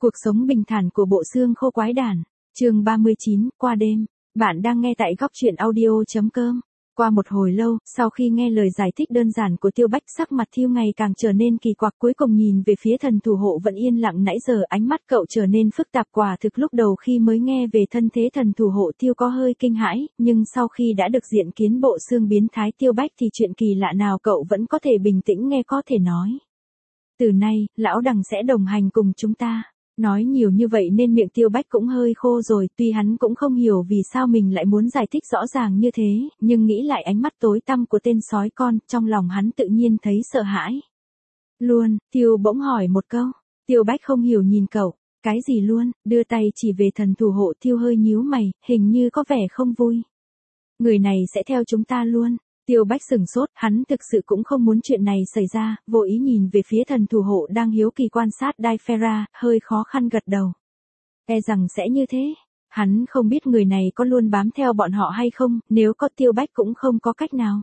Cuộc sống bình thản của bộ xương khô quái đản. Chương 39, qua đêm. Bạn đang nghe tại góc truyện audio.com. Qua một hồi lâu, sau khi nghe lời giải thích đơn giản của Tiêu Bách, sắc mặt Thiêu ngày càng trở nên kỳ quặc, cuối cùng nhìn về phía thần thủ hộ vẫn yên lặng nãy giờ, ánh mắt cậu trở nên phức tạp. Quả thực lúc đầu khi mới nghe về thân thế thần thủ hộ, Thiêu có hơi kinh hãi, nhưng sau khi đã được diện kiến bộ xương biến thái Tiêu Bách thì chuyện kỳ lạ nào cậu vẫn có thể bình tĩnh nghe, có thể nói. Từ nay, lão đằng sẽ đồng hành cùng chúng ta. Nói nhiều như vậy nên miệng Tiêu Bách cũng hơi khô rồi, tuy hắn cũng không hiểu vì sao mình lại muốn giải thích rõ ràng như thế, nhưng nghĩ lại ánh mắt tối tăm của tên sói con, trong lòng hắn tự nhiên thấy sợ hãi. Luôn, Tiêu bỗng hỏi một câu. Tiêu Bách không hiểu nhìn cậu, cái gì luôn, đưa tay chỉ về thần thủ hộ. Tiêu hơi nhíu mày, hình như có vẻ không vui. Người này sẽ theo chúng ta luôn. Tiêu Bách sửng sốt, hắn thực sự cũng không muốn chuyện này xảy ra, vô ý nhìn về phía thần thủ hộ đang hiếu kỳ quan sát Daifera, hơi khó khăn gật đầu. E rằng sẽ như thế. Hắn không biết người này có luôn bám theo bọn họ hay không, nếu có Tiêu Bách cũng không có cách nào.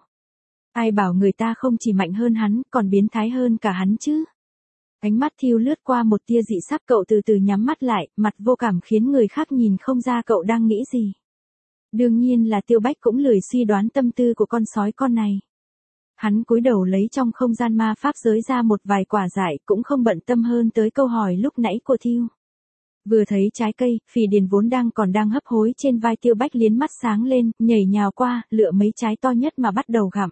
Ai bảo người ta không chỉ mạnh hơn hắn, còn biến thái hơn cả hắn chứ. Ánh mắt Thiêu lướt qua một tia dị sắc, cậu từ từ nhắm mắt lại, mặt vô cảm khiến người khác nhìn không ra cậu đang nghĩ gì. Đương nhiên là Tiêu Bách cũng lười suy đoán tâm tư của con sói con này. Hắn cúi đầu lấy trong không gian ma pháp giới ra một vài quả dại, cũng không bận tâm hơn tới câu hỏi lúc nãy của Thiêu. Vừa thấy trái cây, Phỉ Điền vốn đang hấp hối trên vai Tiêu Bách liến mắt sáng lên, nhảy nhào qua, lựa mấy trái to nhất mà bắt đầu gặm.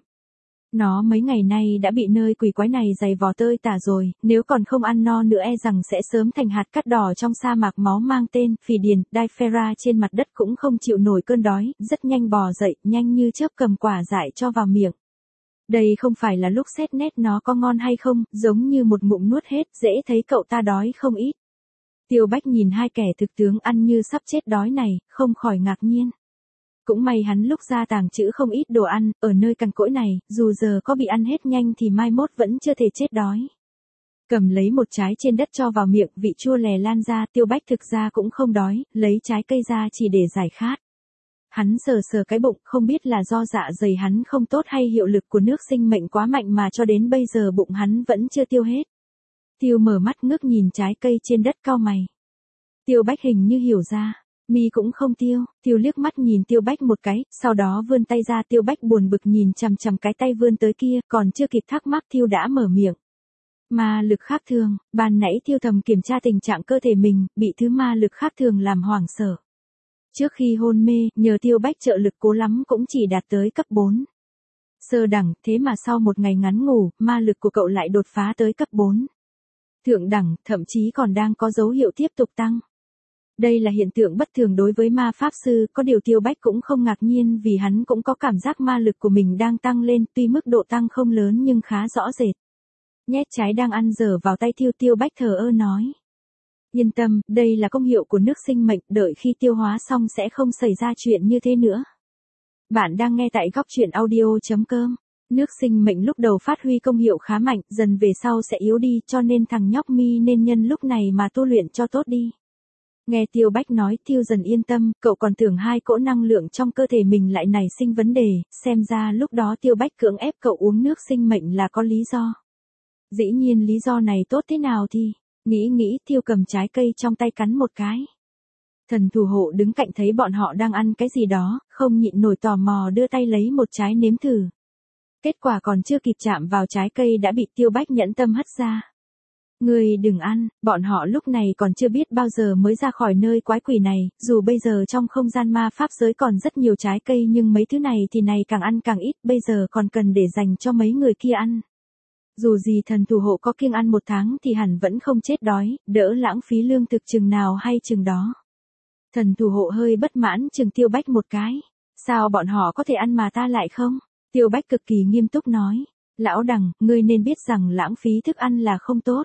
Nó mấy ngày nay đã bị nơi quỷ quái này giày vò tơi tả rồi, nếu còn không ăn no nữa e rằng sẽ sớm thành hạt cát đỏ trong sa mạc máu mang tên. Phỉ Điền, Daifera trên mặt đất cũng không chịu nổi cơn đói, rất nhanh bò dậy, nhanh như chớp cầm quả dại cho vào miệng. Đây không phải là lúc xét nét nó có ngon hay không, giống như một ngụm nuốt hết, dễ thấy cậu ta đói không ít. Tiêu Bách nhìn hai kẻ thực tướng ăn như sắp chết đói này, không khỏi ngạc nhiên. Cũng may hắn lúc ra tàng trữ không ít đồ ăn, ở nơi cằn cỗi này, dù giờ có bị ăn hết nhanh thì mai mốt vẫn chưa thể chết đói. Cầm lấy một trái trên đất cho vào miệng, vị chua lè lan ra. Tiêu Bách thực ra cũng không đói, lấy trái cây ra chỉ để giải khát. Hắn sờ sờ cái bụng, không biết là do dạ dày hắn không tốt hay hiệu lực của nước sinh mệnh quá mạnh mà cho đến bây giờ bụng hắn vẫn chưa tiêu hết. Tiêu mở mắt ngước nhìn trái cây trên đất, cau mày. Tiêu Bách hình như hiểu ra. Mi cũng không tiêu. Tiêu liếc mắt nhìn Tiêu Bách một cái, sau đó vươn tay ra. Tiêu Bách buồn bực nhìn chằm chằm cái tay vươn tới kia, còn chưa kịp thắc mắc Tiêu đã mở miệng. Ma lực khác thường. Ban nãy Tiêu thầm kiểm tra tình trạng cơ thể mình, bị thứ ma lực khác thường làm hoảng sợ. Trước khi hôn mê, nhờ Tiêu Bách trợ lực cố lắm cũng chỉ đạt tới cấp 4. Sơ đẳng, thế mà sau một ngày ngắn ngủ, ma lực của cậu lại đột phá tới cấp 4. Thượng đẳng, thậm chí còn đang có dấu hiệu tiếp tục tăng. Đây là hiện tượng bất thường đối với ma pháp sư, có điều Tiêu Bách cũng không ngạc nhiên vì hắn cũng có cảm giác ma lực của mình đang tăng lên, tuy mức độ tăng không lớn nhưng khá rõ rệt. Nhét trái đang ăn dở vào tay Tiêu Bách thờ ơ nói. Yên tâm, đây là công hiệu của nước sinh mệnh, đợi khi tiêu hóa xong sẽ không xảy ra chuyện như thế nữa. Bạn đang nghe tại góc truyện audio.com. Nước sinh mệnh lúc đầu phát huy công hiệu khá mạnh, dần về sau sẽ yếu đi, cho nên thằng nhóc Mi nên nhân lúc này mà tu luyện cho tốt đi. Nghe Tiêu Bách nói, Tiêu dần yên tâm, cậu còn tưởng hai cỗ năng lượng trong cơ thể mình lại nảy sinh vấn đề, xem ra lúc đó Tiêu Bách cưỡng ép cậu uống nước sinh mệnh là có lý do. Dĩ nhiên lý do này tốt thế nào thì, nghĩ Tiêu cầm trái cây trong tay cắn một cái. Thần thủ hộ đứng cạnh thấy bọn họ đang ăn cái gì đó, không nhịn nổi tò mò đưa tay lấy một trái nếm thử. Kết quả còn chưa kịp chạm vào trái cây đã bị Tiêu Bách nhẫn tâm hất ra. Ngươi đừng ăn, bọn họ lúc này còn chưa biết bao giờ mới ra khỏi nơi quái quỷ này, dù bây giờ trong không gian ma pháp giới còn rất nhiều trái cây nhưng mấy thứ này thì này càng ăn càng ít, bây giờ còn cần để dành cho mấy người kia ăn. Dù gì thần thủ hộ có kiêng ăn 1 tháng thì hẳn vẫn không chết đói, đỡ lãng phí lương thực chừng nào hay chừng đó. Thần thủ hộ hơi bất mãn chừng Tiêu Bách một cái. Sao bọn họ có thể ăn mà ta lại không? Tiêu Bách cực kỳ nghiêm túc nói. Lão đằng, ngươi nên biết rằng lãng phí thức ăn là không tốt.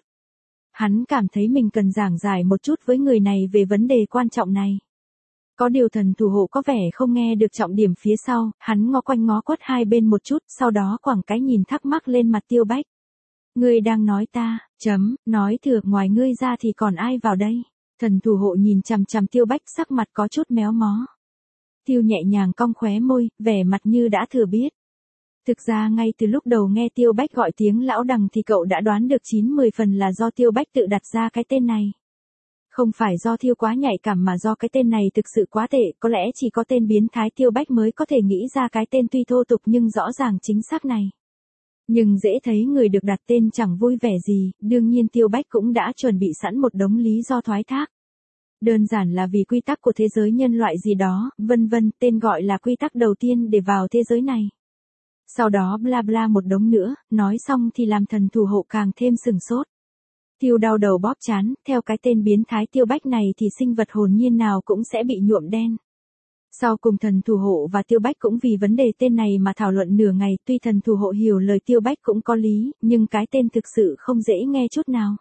Hắn cảm thấy mình cần giảng giải một chút với người này về vấn đề quan trọng này. Có điều thần thủ hộ có vẻ không nghe được trọng điểm phía sau, hắn ngó quanh ngó quất hai bên một chút, sau đó quẳng cái nhìn thắc mắc lên mặt Tiêu Bách. Ngươi đang nói ta, nói thừa, ngoài ngươi ra thì còn ai vào đây? Thần thủ hộ nhìn chằm chằm Tiêu Bách, sắc mặt có chút méo mó. Tiêu nhẹ nhàng cong khóe môi, vẻ mặt như đã thừa biết. Thực ra ngay từ lúc đầu nghe Tiêu Bách gọi tiếng lão đằng thì cậu đã đoán được 9-10 phần là do Tiêu Bách tự đặt ra cái tên này. Không phải do Thiêu quá nhạy cảm mà do cái tên này thực sự quá tệ, có lẽ chỉ có tên biến thái Tiêu Bách mới có thể nghĩ ra cái tên tuy thô tục nhưng rõ ràng chính xác này. Nhưng dễ thấy người được đặt tên chẳng vui vẻ gì, đương nhiên Tiêu Bách cũng đã chuẩn bị sẵn một đống lý do thoái thác. Đơn giản là vì quy tắc của thế giới nhân loại gì đó, vân vân, tên gọi là quy tắc đầu tiên để vào thế giới này. Sau đó bla bla một đống nữa, nói xong thì làm thần thủ hộ càng thêm sừng sốt. Tiêu đau đầu bóp chán, theo cái tên biến thái Tiêu Bách này thì sinh vật hồn nhiên nào cũng sẽ bị nhuộm đen. Sau cùng thần thủ hộ và Tiêu Bách cũng vì vấn đề tên này mà thảo luận nửa ngày, tuy thần thủ hộ hiểu lời Tiêu Bách cũng có lý, nhưng cái tên thực sự không dễ nghe chút nào.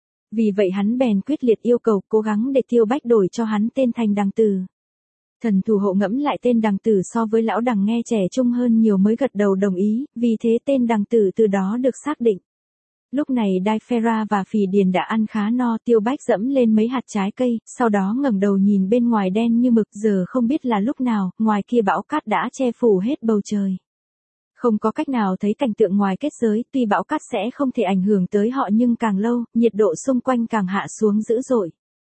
Vì vậy hắn bèn quyết liệt yêu cầu cố gắng để Tiêu Bách đổi cho hắn tên thành Đằng Tử. Thần thủ hộ ngẫm lại tên Đằng Tử so với lão Đằng nghe trẻ trung hơn nhiều mới gật đầu đồng ý, vì thế tên Đằng Tử từ đó được xác định. Lúc này Daifera và Phỉ Điền đã ăn khá no, Tiêu Bách dẫm lên mấy hạt trái cây, sau đó ngẩng đầu nhìn bên ngoài đen như mực, giờ không biết là lúc nào, ngoài kia bão cát đã che phủ hết bầu trời. Không có cách nào thấy cảnh tượng ngoài kết giới, tuy bão cát sẽ không thể ảnh hưởng tới họ nhưng càng lâu, nhiệt độ xung quanh càng hạ xuống dữ dội.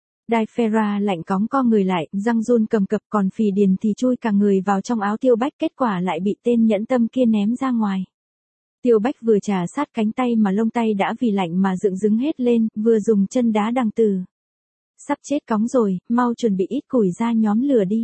Daifera lạnh cóng co người lại, răng run cầm cập, còn Phỉ Điền thì chui cả người vào trong áo Tiêu Bách, kết quả lại bị tên nhẫn tâm kia ném ra ngoài. Tiêu Bách vừa trà sát cánh tay mà lông tay đã vì lạnh mà dựng đứng hết lên, vừa dùng chân đá Đằng Tử. Sắp chết cóng rồi, mau chuẩn bị ít củi ra nhóm lửa đi.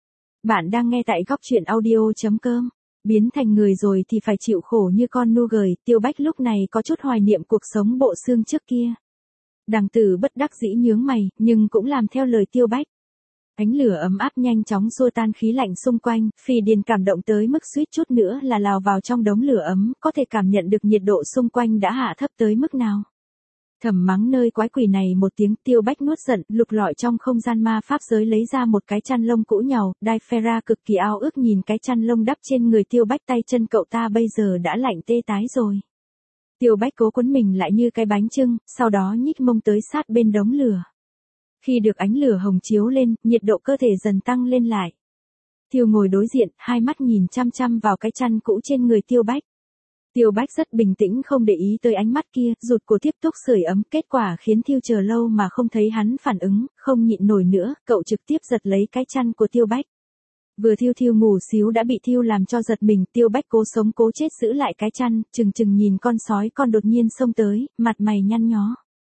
Bạn đang nghe tại góc truyện audio.com. Biến thành người rồi thì phải chịu khổ như con nu gời, Tiêu Bách lúc này có chút hoài niệm cuộc sống bộ xương trước kia. Đằng Tử bất đắc dĩ nhướng mày, nhưng cũng làm theo lời Tiêu Bách. Ánh lửa ấm áp nhanh chóng xua tan khí lạnh xung quanh, Phỉ Điền cảm động tới mức suýt chút nữa là lao vào trong đống lửa ấm, có thể cảm nhận được nhiệt độ xung quanh đã hạ thấp tới mức nào. Thầm mắng nơi quái quỷ này một tiếng, Tiêu Bách nuốt giận, lục lọi trong không gian ma pháp giới lấy ra một cái chăn lông cũ nhàu, Daifera cực kỳ ao ước nhìn cái chăn lông đắp trên người Tiêu Bách, tay chân cậu ta bây giờ đã lạnh tê tái rồi. Tiêu Bách cố quấn mình lại như cái bánh chưng, sau đó nhích mông tới sát bên đống lửa. Khi được ánh lửa hồng chiếu lên, nhiệt độ cơ thể dần tăng lên lại. Tiêu ngồi đối diện, hai mắt nhìn chăm chăm vào cái chăn cũ trên người Tiêu Bách. Tiêu Bách rất bình tĩnh không để ý tới ánh mắt kia, rụt cổ tiếp tục sưởi ấm, kết quả khiến Thiêu chờ lâu mà không thấy hắn phản ứng, không nhịn nổi nữa, cậu trực tiếp giật lấy cái chăn của Tiêu Bách. Vừa Thiêu ngủ xíu đã bị Thiêu làm cho giật mình, Tiêu Bách cố sống cố chết giữ lại cái chăn, chừng nhìn con sói con đột nhiên xông tới, mặt mày nhăn nhó.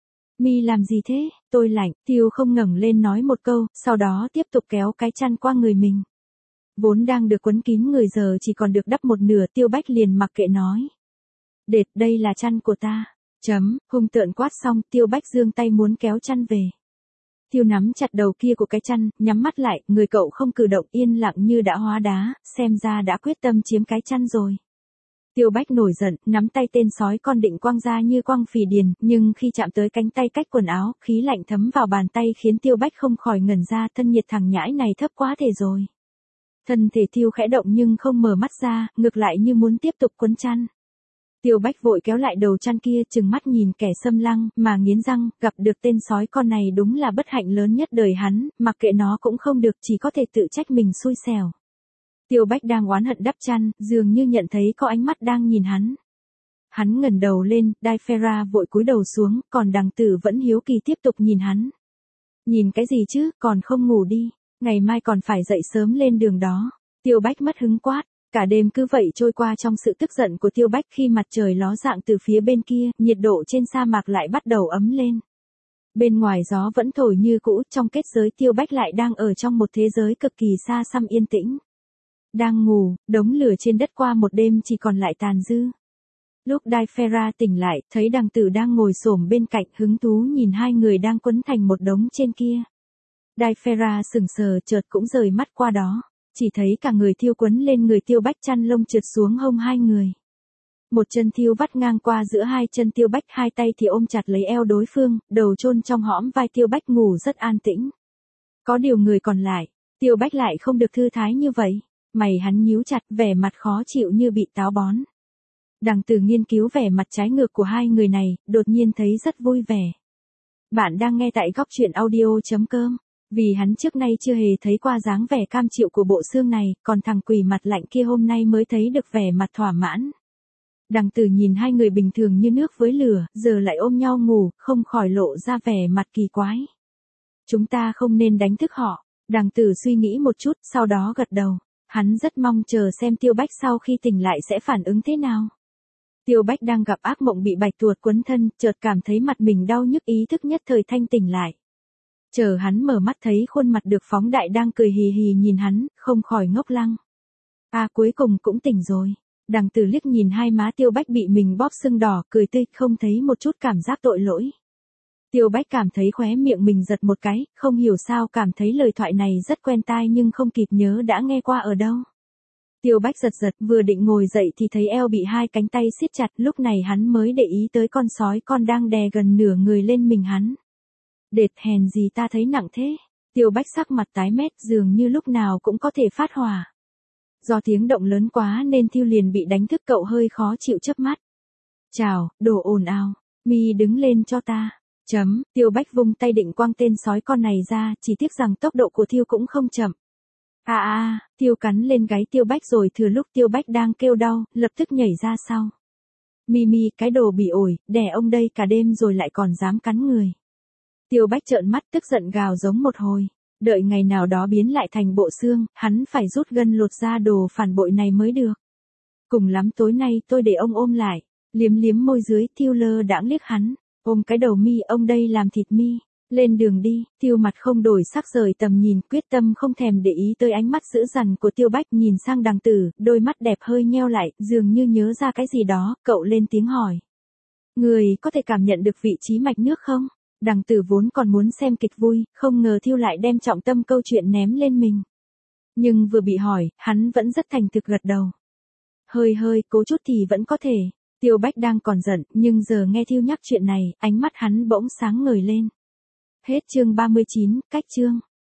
Mi làm gì thế, tôi lạnh, Thiêu không ngẩng lên nói một câu, sau đó tiếp tục kéo cái chăn qua người mình. Vốn đang được quấn kín người giờ chỉ còn được đắp một nửa, Tiêu Bách liền mặc kệ nói. Đệt, đây là chăn của ta. Hung tợn quát xong, Tiêu Bách giương tay muốn kéo chăn về. Thiêu nắm chặt đầu kia của cái chăn, nhắm mắt lại, người cậu không cử động, yên lặng như đã hóa đá, xem ra đã quyết tâm chiếm cái chăn rồi. Tiêu Bách nổi giận, nắm tay tên sói con định quăng ra như quăng Phỉ Điền, nhưng khi chạm tới cánh tay cách quần áo, khí lạnh thấm vào bàn tay khiến Tiêu Bách không khỏi ngẩn ra, thân nhiệt thằng nhãi này thấp quá thể rồi. Thân thể Thiêu khẽ động nhưng không mở mắt ra, ngược lại như muốn tiếp tục quấn chăn. Tiêu Bách vội kéo lại đầu chăn kia, trừng mắt nhìn kẻ xâm lăng, mà nghiến răng, gặp được tên sói con này đúng là bất hạnh lớn nhất đời hắn, mặc kệ nó cũng không được, chỉ có thể tự trách mình xui xẻo. Tiêu Bách đang oán hận đắp chăn, dường như nhận thấy có ánh mắt đang nhìn hắn. Hắn ngẩng đầu lên, Daifera vội cúi đầu xuống, còn Đằng Tử vẫn hiếu kỳ tiếp tục nhìn hắn. Nhìn cái gì chứ, còn không ngủ đi, ngày mai còn phải dậy sớm lên đường đó. Tiêu Bách mất hứng quát. Cả đêm cứ vậy trôi qua trong sự tức giận của Tiêu Bách, khi mặt trời ló dạng từ phía bên kia, nhiệt độ trên sa mạc lại bắt đầu ấm lên. Bên ngoài gió vẫn thổi như cũ, trong kết giới Tiêu Bách lại đang ở trong một thế giới cực kỳ xa xăm yên tĩnh. Đang ngủ, đống lửa trên đất qua một đêm chỉ còn lại tàn dư. Lúc Daifera tỉnh lại, thấy Đằng Tử đang ngồi xổm bên cạnh, hứng thú nhìn hai người đang quấn thành một đống trên kia. Daifera sững sờ, chợt cũng rời mắt qua đó. Chỉ thấy cả người Thiêu quấn lên người Tiêu Bách, chăn lông trượt xuống hông hai người. Một chân Thiêu vắt ngang qua giữa hai chân Tiêu Bách, hai tay thì ôm chặt lấy eo đối phương, đầu chôn trong hõm vai Tiêu Bách, ngủ rất an tĩnh. Có điều người còn lại, Tiêu Bách lại không được thư thái như vậy. Mày hắn nhíu chặt, vẻ mặt khó chịu như bị táo bón. Đằng Tử nghiên cứu vẻ mặt trái ngược của hai người này, đột nhiên thấy rất vui vẻ. Bạn đang nghe tại góc truyện audio.com. Vì hắn trước nay chưa hề thấy qua dáng vẻ cam chịu của bộ xương này, còn thằng quỷ mặt lạnh kia hôm nay mới thấy được vẻ mặt thỏa mãn. Đằng Tử nhìn hai người bình thường như nước với lửa, giờ lại ôm nhau ngủ, không khỏi lộ ra vẻ mặt kỳ quái. Chúng ta không nên đánh thức họ. Đằng Tử suy nghĩ một chút, sau đó gật đầu. Hắn rất mong chờ xem Tiêu Bách sau khi tỉnh lại sẽ phản ứng thế nào. Tiêu Bách đang gặp ác mộng bị bạch tuộc quấn thân, chợt cảm thấy mặt mình đau nhức, ý thức nhất thời thanh tỉnh lại. Chờ hắn mở mắt thấy khuôn mặt được phóng đại đang cười hì hì nhìn hắn, không khỏi ngốc lăng. Cuối cùng cũng tỉnh rồi. Đằng Tử liếc nhìn hai má Tiêu Bách bị mình bóp sưng đỏ, cười tươi, không thấy một chút cảm giác tội lỗi. Tiêu Bách cảm thấy khóe miệng mình giật một cái, không hiểu sao cảm thấy lời thoại này rất quen tai nhưng không kịp nhớ đã nghe qua ở đâu. Tiêu Bách giật giật, vừa định ngồi dậy thì thấy eo bị hai cánh tay siết chặt, lúc này hắn mới để ý tới con sói con đang đè gần nửa người lên mình hắn. Đệt, hèn gì ta thấy nặng thế. Tiêu Bách sắc mặt tái mét, dường như lúc nào cũng có thể phát hỏa. Do tiếng động lớn quá nên Thiêu liền bị đánh thức, cậu hơi khó chịu chớp mắt. Chào, đồ ồn ào, mi đứng lên cho ta. Tiêu Bách vung tay định quăng tên sói con này ra, chỉ tiếc rằng tốc độ của Thiêu cũng không chậm. Thiêu cắn lên gáy Tiêu Bách rồi thừa lúc Tiêu Bách đang kêu đau, lập tức nhảy ra sau. Mi, cái đồ bị ổi, đẻ ông đây cả đêm rồi lại còn dám cắn người. Tiêu Bách trợn mắt tức giận gào giống một hồi. Đợi ngày nào đó biến lại thành bộ xương, hắn phải rút gân lột ra đồ phản bội này mới được. Cùng lắm tối nay tôi để ông ôm lại. Liếm liếm môi dưới, Thiêu lơ đãng liếc hắn. Ôm cái đầu mi, ông đây làm thịt mi. Lên đường đi. Thiêu mặt không đổi sắc, rời tầm nhìn, quyết tâm không thèm để ý tới ánh mắt dữ dằn của Tiêu Bách. Nhìn sang Đằng Tử, đôi mắt đẹp hơi nheo lại, dường như nhớ ra cái gì đó, cậu lên tiếng hỏi. Người có thể cảm nhận được vị trí mạch nước không? Đằng Tử vốn còn muốn xem kịch vui, không ngờ Thiêu lại đem trọng tâm câu chuyện ném lên mình. Nhưng vừa bị hỏi, hắn vẫn rất thành thực gật đầu. Hơi, cố chút thì vẫn có thể. Tiêu Bách đang còn giận, nhưng giờ nghe Thiêu nhắc chuyện này, ánh mắt hắn bỗng sáng ngời lên. Hết chương 39, cách chương.